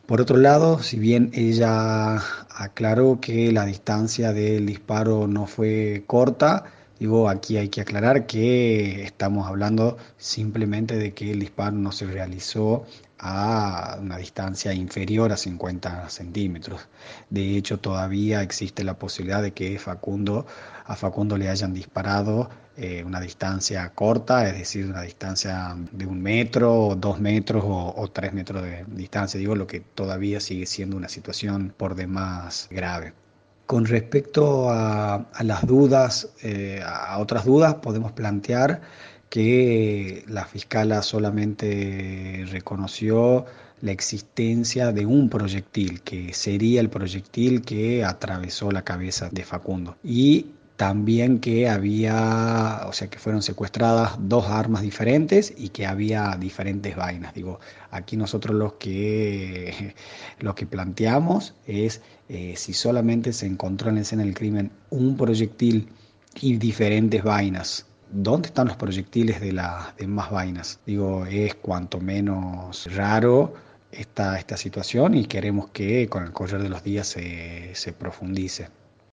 Por otro lado, si bien ella aclaró que la distancia del disparo no fue corta, digo, aquí hay que aclarar que estamos hablando simplemente de que el disparo no se realizó a una distancia inferior a 50 centímetros. De hecho, todavía existe la posibilidad de que a Facundo le hayan disparado una distancia corta, es decir, una distancia de 1 metro, 2 metros o 3 metros de distancia, digo, lo que todavía sigue siendo una situación por demás grave. Con respecto a las dudas, a otras dudas, podemos plantear que la fiscala solamente reconoció la existencia de un proyectil, que sería el proyectil que atravesó la cabeza de Facundo. Y también que había, o sea, que fueron secuestradas dos armas diferentes y que había diferentes vainas. Digo, aquí nosotros lo que planteamos es si solamente se encontró en la escena del crimen un proyectil y diferentes vainas. ¿Dónde están los proyectiles de las demás vainas? Digo, es cuanto menos raro esta situación y queremos que con el correr de los días se profundice.